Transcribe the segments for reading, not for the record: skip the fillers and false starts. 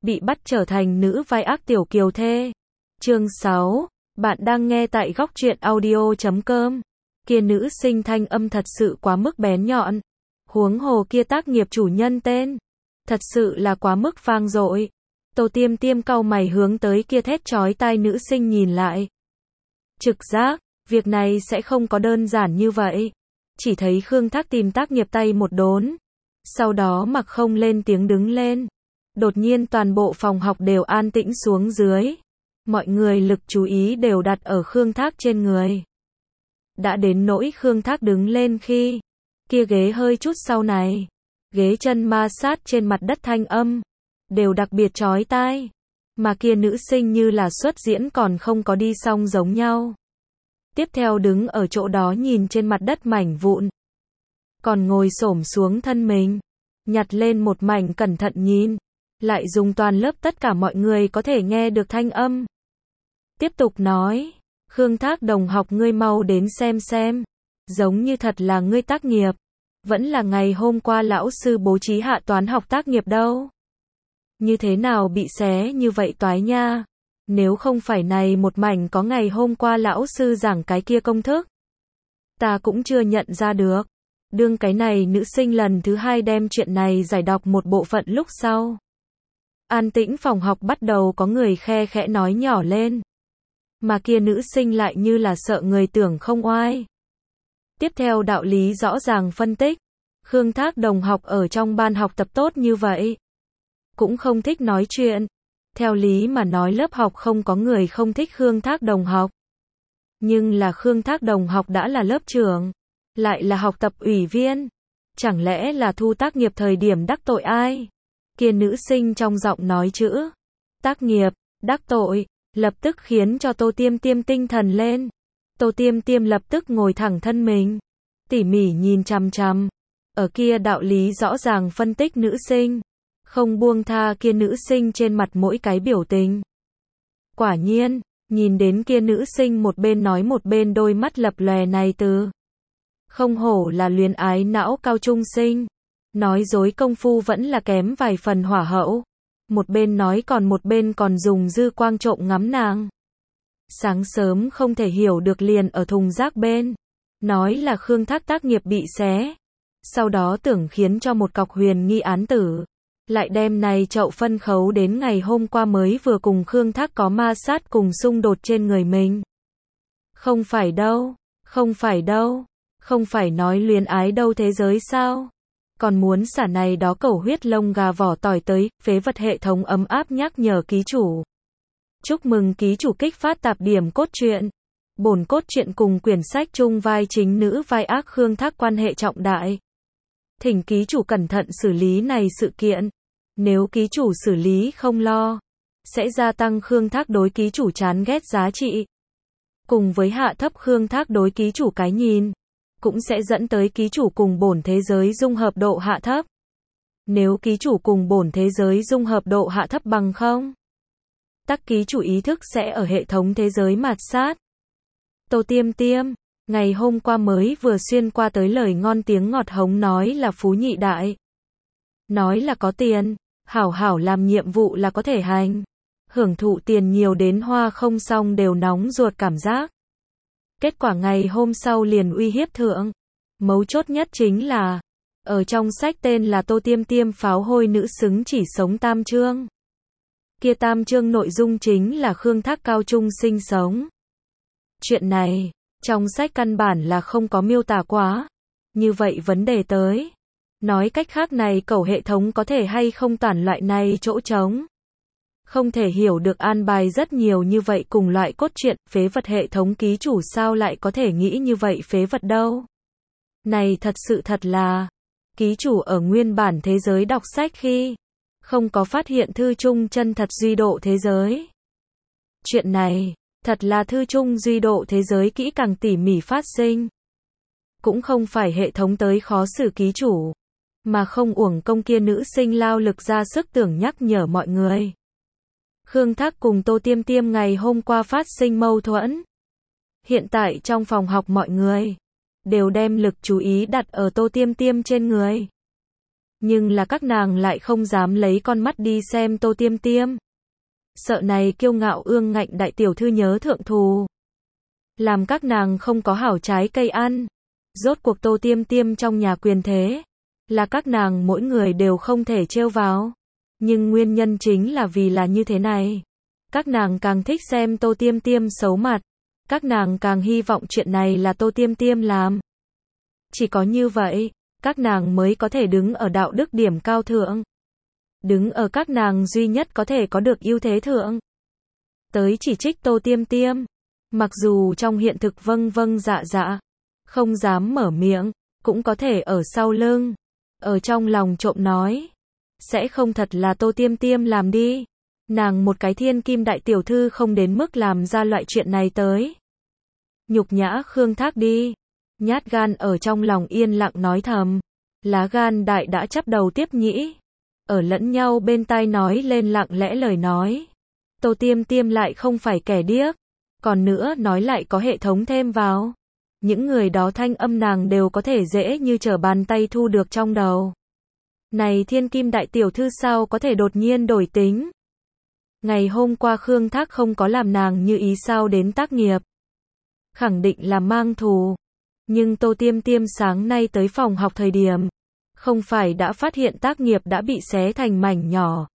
bị bắt trở thành nữ vai ác tiểu kiều thê. Chương 6, bạn đang nghe tại góc truyện audio.com. Kia nữ sinh thanh âm thật sự quá mức bén nhọn. Huống hồ kia tác nghiệp chủ nhân tên, thật sự là quá mức vang dội. Tô Tiêm Tiêm cau mày hướng tới kia thét chói tai nữ sinh nhìn lại. Trực giác, việc này sẽ không có đơn giản như vậy. Chỉ thấy Khương Thác tìm tác nghiệp tay một đốn. Sau đó mặc không lên tiếng đứng lên. Đột nhiên toàn bộ phòng học đều an tĩnh xuống dưới. Mọi người lực chú ý đều đặt ở Khương Thác trên người. Đã đến nỗi Khương Thác đứng lên khi kia ghế hơi chút sau này, ghế chân ma sát trên mặt đất thanh âm đều đặc biệt chói tai, mà kia nữ sinh như là xuất diễn còn không có đi xong giống nhau. Tiếp theo đứng ở chỗ đó nhìn trên mặt đất mảnh vụn, còn ngồi xổm xuống thân mình, nhặt lên một mảnh cẩn thận nhìn, lại dùng toàn lớp tất cả mọi người có thể nghe được thanh âm. Tiếp tục nói, Khương Thác đồng học ngươi mau đến xem, giống như thật là ngươi tác nghiệp, vẫn là ngày hôm qua lão sư bố trí hạ toán học tác nghiệp đâu. Như thế nào bị xé như vậy toái nha, nếu không phải này một mảnh có ngày hôm qua lão sư giảng cái kia công thức, ta cũng chưa nhận ra được. Đương cái này nữ sinh lần thứ hai đem chuyện này giải đọc một bộ phận lúc sau. An tĩnh phòng học bắt đầu có người khe khẽ nói nhỏ lên. Mà kia nữ sinh lại như là sợ người tưởng không oai. Tiếp theo đạo lý rõ ràng phân tích. Khương Thác đồng học ở trong ban học tập tốt như vậy, cũng không thích nói chuyện. Theo lý mà nói lớp học không có người không thích Khương Thác đồng học. Nhưng là Khương Thác đồng học đã là lớp trưởng, lại là học tập ủy viên. Chẳng lẽ là thu tác nghiệp thời điểm đắc tội ai? Kia nữ sinh trong giọng nói chữ tác nghiệp, đắc tội, lập tức khiến cho Tô Tiêm Tiêm tinh thần lên. Tô Tiêm Tiêm lập tức ngồi thẳng thân mình, tỉ mỉ nhìn chằm chằm ở kia đạo lý rõ ràng phân tích nữ sinh, không buông tha kia nữ sinh trên mặt mỗi cái biểu tình. Quả nhiên, nhìn đến kia nữ sinh một bên nói một bên đôi mắt lập lòe này từ. Không hổ là luyến ái não cao trung sinh, nói dối công phu vẫn là kém vài phần hỏa hậu. Một bên nói còn một bên còn dùng dư quang trộm ngắm nàng. Sáng sớm không thể hiểu được liền ở thùng rác bên, nói là Khương Thác tác nghiệp bị xé. Sau đó tưởng khiến cho một cọc huyền nghi án tử, lại đem này chậu phân khấu đến ngày hôm qua mới vừa cùng Khương Thác có ma sát cùng xung đột trên người mình. Không phải đâu, không phải đâu, không phải nói luyến ái đâu thế giới sao? Còn muốn xả này đó cẩu huyết lông gà vỏ tỏi tới, phế vật hệ thống ấm áp nhắc nhở ký chủ. Chúc mừng ký chủ kích phát tạp điểm cốt truyện. Bổn cốt truyện cùng quyển sách chung vai chính nữ vai ác Khương Thác quan hệ trọng đại. Thỉnh ký chủ cẩn thận xử lý này sự kiện. Nếu ký chủ xử lý không lo, sẽ gia tăng Khương Thác đối ký chủ chán ghét giá trị. Cùng với hạ thấp Khương Thác đối ký chủ cái nhìn, cũng sẽ dẫn tới ký chủ cùng bổn thế giới dung hợp độ hạ thấp. Nếu ký chủ cùng bổn thế giới dung hợp độ hạ thấp bằng không, tắc ký chủ ý thức sẽ ở hệ thống thế giới mạt sát. Tô Tiêm Tiêm, ngày hôm qua mới vừa xuyên qua tới lời ngon tiếng ngọt hống nói là phú nhị đại. Nói là có tiền, hảo hảo làm nhiệm vụ là có thể hành. Hưởng thụ tiền nhiều đến hoa không xong đều nóng ruột cảm giác. Kết quả ngày hôm sau liền uy hiếp thượng. Mấu chốt nhất chính là, ở trong sách tên là Tô Tiêm Tiêm pháo hôi nữ xứng chỉ sống tam chương. Kia tam chương nội dung chính là Khương Thác cao trung sinh sống. Chuyện này, trong sách căn bản là không có miêu tả quá. Như vậy vấn đề tới. Nói cách khác này cẩu hệ thống có thể hay không toàn loại này chỗ trống. Không thể hiểu được an bài rất nhiều như vậy cùng loại cốt truyện, phế vật hệ thống ký chủ sao lại có thể nghĩ như vậy phế vật đâu. Này thật sự thật là, ký chủ ở nguyên bản thế giới đọc sách khi, không có phát hiện thư chung chân thật duy độ thế giới. Chuyện này, thật là thư chung duy độ thế giới kỹ càng tỉ mỉ phát sinh. Cũng không phải hệ thống tới khó xử ký chủ, mà không uổng công kia nữ sinh lao lực ra sức tưởng nhắc nhở mọi người. Khương Thác cùng Tô Tiêm Tiêm ngày hôm qua phát sinh mâu thuẫn. Hiện tại trong phòng học mọi người đều đem lực chú ý đặt ở Tô Tiêm Tiêm trên người. Nhưng là các nàng lại không dám lấy con mắt đi xem Tô Tiêm Tiêm. Sợ này kiêu ngạo ương ngạnh đại tiểu thư nhớ thượng thù, làm các nàng không có hảo trái cây ăn. Rốt cuộc Tô Tiêm Tiêm trong nhà quyền thế, là các nàng mỗi người đều không thể trêu vào. Nhưng nguyên nhân chính là vì là như thế này. Các nàng càng thích xem Tô Tiêm Tiêm xấu mặt. Các nàng càng hy vọng chuyện này là Tô Tiêm Tiêm làm. Chỉ có như vậy, các nàng mới có thể đứng ở đạo đức điểm cao thượng. Đứng ở các nàng duy nhất có thể có được ưu thế thượng. Tới chỉ trích Tô Tiêm Tiêm. Mặc dù trong hiện thực vâng vâng dạ dạ, không dám mở miệng, cũng có thể ở sau lưng, ở trong lòng trộm nói. Sẽ không thật là Tô Tiêm Tiêm làm đi. Nàng một cái thiên kim đại tiểu thư không đến mức làm ra loại chuyện này tới. Nhục nhã Khương Thác đi. Nhát gan ở trong lòng yên lặng nói thầm. Lá gan đại đã chắp đầu tiếp nhĩ. Ở lẫn nhau bên tai nói lên lặng lẽ lời nói. Tô Tiêm Tiêm lại không phải kẻ điếc. Còn nữa nói lại có hệ thống thêm vào. Những người đó thanh âm nàng đều có thể dễ như trở bàn tay thu được trong đầu. Này thiên kim đại tiểu thư sao có thể đột nhiên đổi tính? Ngày hôm qua Khương Thác không có làm nàng như ý sao đến tác nghiệp. Khẳng định là mang thù. Nhưng Tô Tiêm Tiêm sáng nay tới phòng học thời điểm, không phải đã phát hiện tác nghiệp đã bị xé thành mảnh nhỏ,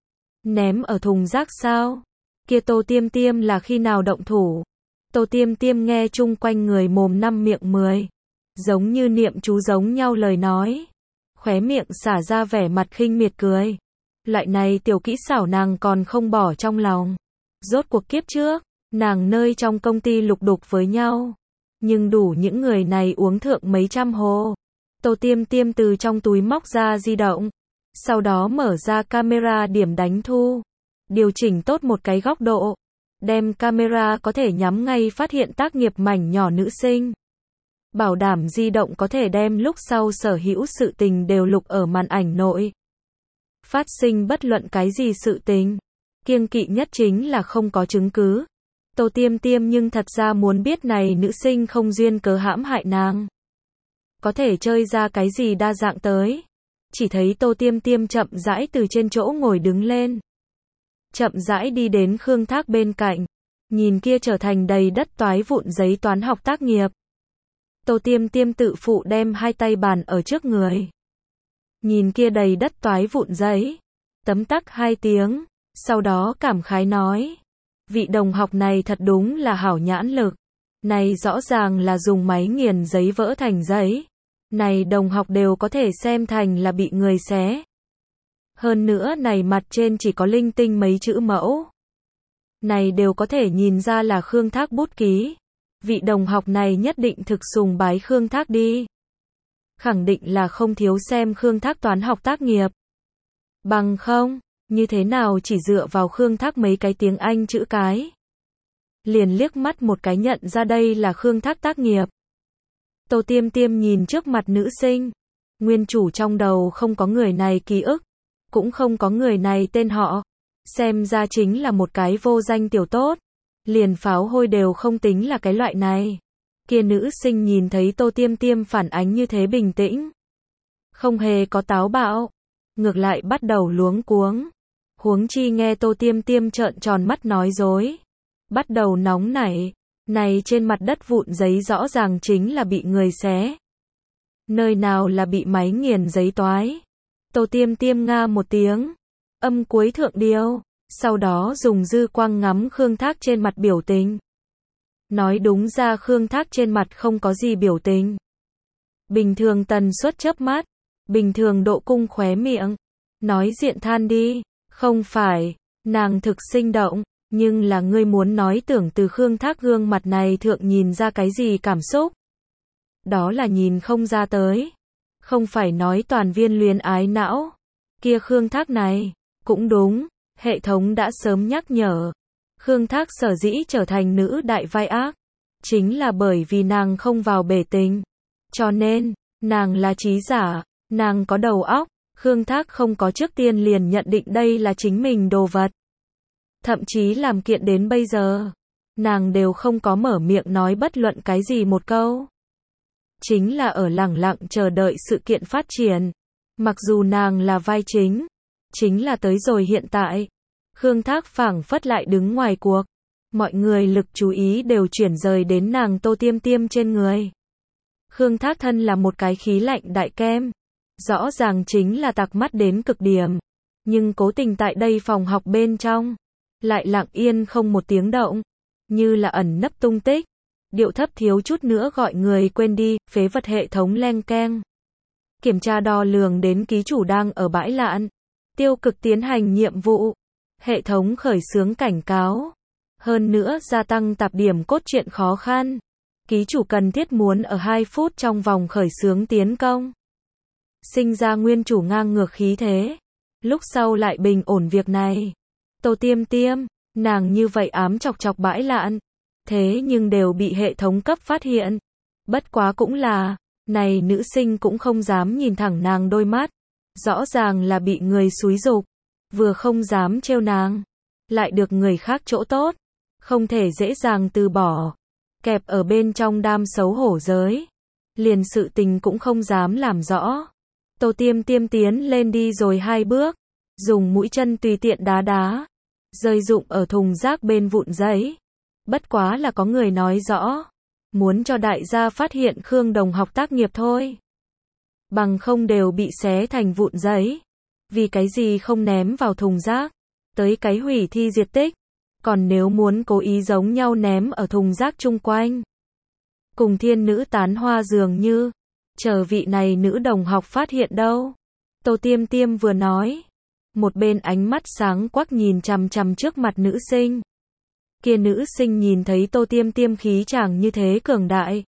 ném ở thùng rác sao? Kia Tô Tiêm Tiêm là khi nào động thủ? Tô Tiêm Tiêm nghe chung quanh người mồm năm miệng 10, giống như niệm chú giống nhau lời nói. Khóe miệng xả ra vẻ mặt khinh miệt cười. Loại này tiểu kỹ xảo nàng còn không bỏ trong lòng. Rốt cuộc kiếp trước, nàng nơi trong công ty lục đục với nhau. Nhưng đủ những người này uống thượng mấy trăm hồ. Tô Tiêm Tiêm từ trong túi móc ra di động. Sau đó mở ra camera điểm đánh thu. Điều chỉnh tốt một cái góc độ. Đem camera có thể nhắm ngay phát hiện tác nghiệp mảnh nhỏ nữ sinh. Bảo đảm di động có thể đem lúc sau sở hữu sự tình đều lục ở màn ảnh nội. Phát sinh bất luận cái gì sự tình. Kiêng kỵ nhất chính là không có chứng cứ. Tô Tiêm Tiêm nhưng thật ra muốn biết này nữ sinh không duyên cớ hãm hại nàng. Có thể chơi ra cái gì đa dạng tới. Chỉ thấy Tô Tiêm Tiêm chậm rãi từ trên chỗ ngồi đứng lên. Chậm rãi đi đến Khương Thác bên cạnh. Nhìn kia trở thành đầy đất toái vụn giấy toán học tác nghiệp. Tô Tiêm Tiêm tự phụ đem hai tay bàn ở trước người. Nhìn kia đầy đất toái vụn giấy. Tấm tắc 2 tiếng. Sau đó cảm khái nói. Vị đồng học này thật đúng là hảo nhãn lực. Này rõ ràng là dùng máy nghiền giấy vỡ thành giấy. Này đồng học đều có thể xem thành là bị người xé. Hơn nữa này mặt trên chỉ có linh tinh mấy chữ mẫu. Này đều có thể nhìn ra là Khương Thác bút ký. Vị đồng học này nhất định thực sùng bái Khương Thác đi. Khẳng định là không thiếu xem Khương Thác toán học tác nghiệp. Bằng không, như thế nào chỉ dựa vào Khương Thác mấy cái tiếng Anh chữ cái. Liền liếc mắt một cái nhận ra đây là Khương Thác tác nghiệp. Tô Tiêm Tiêm nhìn trước mặt nữ sinh. Nguyên chủ trong đầu không có người này ký ức. Cũng không có người này tên họ. Xem ra chính là một cái vô danh tiểu tốt. Liền pháo hôi đều không tính là cái loại này. Kia nữ sinh nhìn thấy Tô Tiêm Tiêm phản ánh như thế bình tĩnh. Không hề có táo bạo. Ngược lại bắt đầu luống cuống. Huống chi nghe Tô Tiêm Tiêm trợn tròn mắt nói dối. Bắt đầu nóng nảy. Này trên mặt đất vụn giấy rõ ràng chính là bị người xé. Nơi nào là bị máy nghiền giấy toái. Tô Tiêm Tiêm nga một tiếng. Âm cuối thượng điêu. Sau đó dùng dư quang ngắm Khương Thác trên mặt biểu tình. Nói đúng ra Khương Thác trên mặt không có gì biểu tình. Bình thường tần suất chớp mắt. Bình thường độ cung khóe miệng. Nói diện than đi. Không phải. Nàng thực sinh động. Nhưng là ngươi muốn nói tưởng từ Khương Thác gương mặt này thượng nhìn ra cái gì cảm xúc. Đó là nhìn không ra tới. Không phải nói toàn viên luyến ái não. Kia Khương Thác này. Cũng đúng. Hệ thống đã sớm nhắc nhở. Khương Thác sở dĩ trở thành nữ đại vai ác. Chính là bởi vì nàng không vào bể tình. Cho nên, nàng là trí giả. Nàng có đầu óc. Khương Thác không có trước tiên liền nhận định đây là chính mình đồ vật. Thậm chí làm kiện đến bây giờ. Nàng đều không có mở miệng nói bất luận cái gì một câu. Chính là ở lẳng lặng chờ đợi sự kiện phát triển. Mặc dù nàng là vai chính, chính là tới rồi hiện tại, Khương Thác phảng phất lại đứng ngoài cuộc. Mọi người lực chú ý đều chuyển rời đến nàng Tô Tiêm Tiêm trên người. Khương Thác thân là một cái khí lạnh đại kem, rõ ràng chính là tặc mắt đến cực điểm, nhưng cố tình tại đây phòng học bên trong, lại lặng yên không một tiếng động, như là ẩn nấp tung tích, điệu thấp thiếu chút nữa gọi người quên đi, phế vật hệ thống leng keng. Kiểm tra đo lường đến ký chủ đang ở bãi lạn, tiêu cực tiến hành nhiệm vụ, hệ thống khởi xướng cảnh cáo. Hơn nữa gia tăng tạp điểm cốt truyện khó khăn. Ký chủ cần thiết muốn ở 2 phút trong vòng khởi xướng tiến công. Sinh ra nguyên chủ ngang ngược khí thế. Lúc sau lại bình ổn việc này. Tô Tiêm Tiêm, nàng như vậy ám chọc chọc bãi lạn. Thế nhưng đều bị hệ thống cấp phát hiện. Bất quá cũng là, này nữ sinh cũng không dám nhìn thẳng nàng đôi mắt. Rõ ràng là bị người xúi giục. Vừa không dám trêu nàng. Lại được người khác chỗ tốt. Không thể dễ dàng từ bỏ. Kẹp ở bên trong đam xấu hổ giới. Liền sự tình cũng không dám làm rõ. Tô Tiêm Tiêm tiến lên đi rồi 2 bước. Dùng mũi chân tùy tiện đá đá. Rơi rụng ở thùng rác bên vụn giấy. Bất quá là có người nói rõ. Muốn cho đại gia phát hiện Khương đồng học tác nghiệp thôi. Bằng không đều bị xé thành vụn giấy. Vì cái gì không ném vào thùng rác. Tới cái hủy thi diệt tích. Còn nếu muốn cố ý giống nhau ném ở thùng rác chung quanh. Cùng thiên nữ tán hoa dường như. Chờ vị này nữ đồng học phát hiện đâu. Tô Tiêm Tiêm vừa nói. Một bên ánh mắt sáng quắc nhìn chằm chằm trước mặt nữ sinh. Kia nữ sinh nhìn thấy Tô Tiêm Tiêm khí chàng như thế cường đại.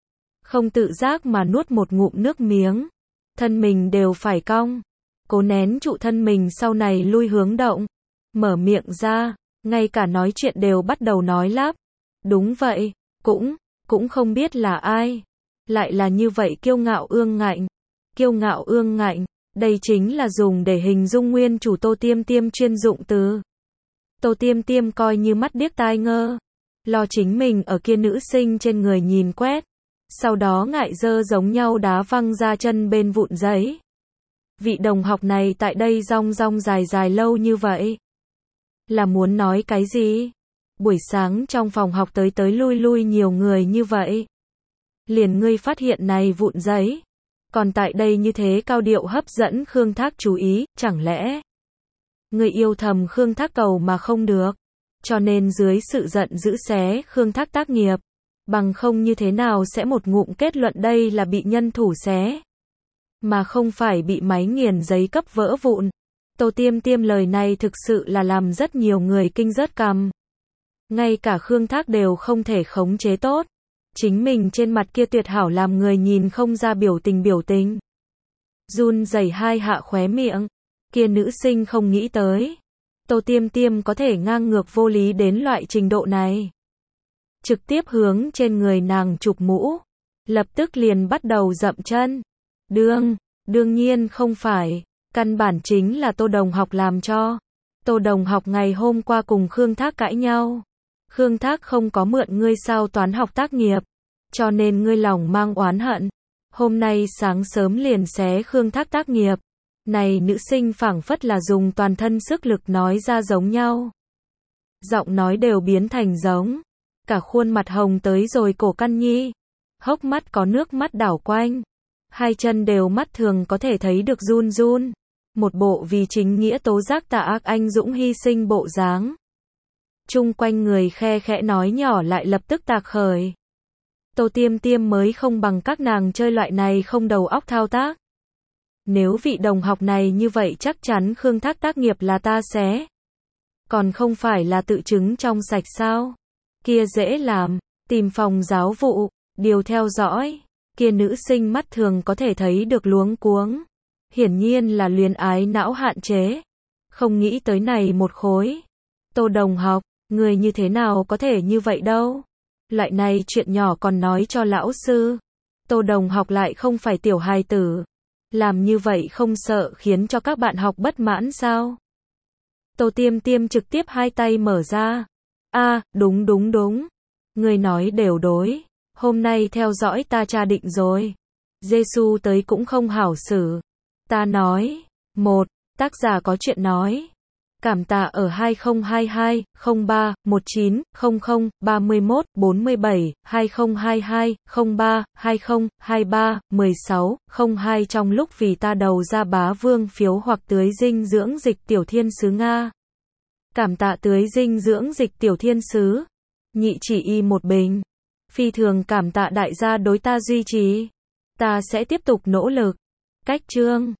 Không tự giác mà nuốt một ngụm nước miếng. Thân mình đều phải cong. Cố nén trụ thân mình sau này lui hướng động. Mở miệng ra. Ngay cả nói chuyện đều bắt đầu nói lắp. Đúng vậy, cũng không biết là ai. Lại là như vậy kiêu ngạo ương ngạnh. Kiêu ngạo ương ngạnh, đây chính là dùng để hình dung nguyên chủ Tô Tiêm Tiêm chuyên dụng từ. Tô Tiêm Tiêm coi như mắt điếc tai ngơ. Lo chính mình ở kia nữ sinh trên người nhìn quét. Sau đó ngại dơ giống nhau đá văng ra chân bên vụn giấy. Vị đồng học này tại đây rong rong dài dài lâu như vậy. Là muốn nói cái gì? Buổi sáng trong phòng học tới lui lui nhiều người như vậy. Liền ngươi phát hiện này vụn giấy. Còn tại đây như thế cao điệu hấp dẫn Khương Thác chú ý, chẳng lẽ ngươi yêu thầm Khương Thác cầu mà không được. Cho nên dưới sự giận dữ xé Khương Thác tác nghiệp. Bằng không như thế nào sẽ một ngụm kết luận đây là bị nhân thủ xé. Mà không phải bị máy nghiền giấy cấp vỡ vụn. Tô Tiêm Tiêm lời này thực sự là làm rất nhiều người kinh rớt cằm. Ngay cả Khương Thác đều không thể khống chế tốt. Chính mình trên mặt kia tuyệt hảo làm người nhìn không ra biểu tình. Run rẩy 2 hạ khóe miệng. Kia nữ sinh không nghĩ tới. Tô Tiêm Tiêm có thể ngang ngược vô lý đến loại trình độ này. Trực tiếp hướng trên người nàng chụp mũ. Lập tức liền bắt đầu dậm chân. Đương nhiên không phải. Căn bản chính là Tô đồng học làm cho. Tô đồng học ngày hôm qua cùng Khương Thác cãi nhau. Khương Thác không có mượn ngươi sao toán học tác nghiệp. Cho nên ngươi lòng mang oán hận. Hôm nay sáng sớm liền xé Khương Thác tác nghiệp. Này nữ sinh phảng phất là dùng toàn thân sức lực nói ra giống nhau. Giọng nói đều biến thành giống. Cả khuôn mặt hồng tới rồi cổ căn nhi. Hốc mắt có nước mắt đảo quanh. 2 chân đều mắt thường có thể thấy được run. Một bộ vì chính nghĩa tố giác tà ác anh dũng hy sinh bộ dáng. Chung quanh người khe khẽ nói nhỏ lại lập tức tạc khởi. Tô Tiêm Tiêm mới không bằng các nàng chơi loại này không đầu óc thao tác. Nếu vị đồng học này như vậy chắc chắn Khương Thác tác nghiệp là ta xé. Còn không phải là tự chứng trong sạch sao? Kia dễ làm, tìm phòng giáo vụ, điều theo dõi. Kia nữ sinh mắt thường có thể thấy được luống cuống. Hiển nhiên là luyến ái não hạn chế. Không nghĩ tới này một khối. Tô đồng học, người như thế nào có thể như vậy đâu? Loại này chuyện nhỏ còn nói cho lão sư. Tô đồng học lại không phải tiểu hài tử. Làm như vậy không sợ khiến cho các bạn học bất mãn sao? Tô Tiêm Tiêm trực tiếp 2 tay mở ra. Đúng. Người nói đều đối. Hôm nay theo dõi ta tra định rồi. Giê-xu tới cũng không hảo xử. Ta nói. 1. Tác giả có chuyện nói. Cảm tạ ở 2022 03 19 00 31 47 2022 03 20 23 16 02 trong lúc vì ta đầu ra bá vương phiếu hoặc tưới dinh dưỡng dịch tiểu thiên sứ Nga. Cảm tạ tưới dinh dưỡng dịch tiểu thiên sứ. Nhị chỉ y một bình. Phi thường cảm tạ đại gia đối ta duy trì. Ta sẽ tiếp tục nỗ lực. Cách chương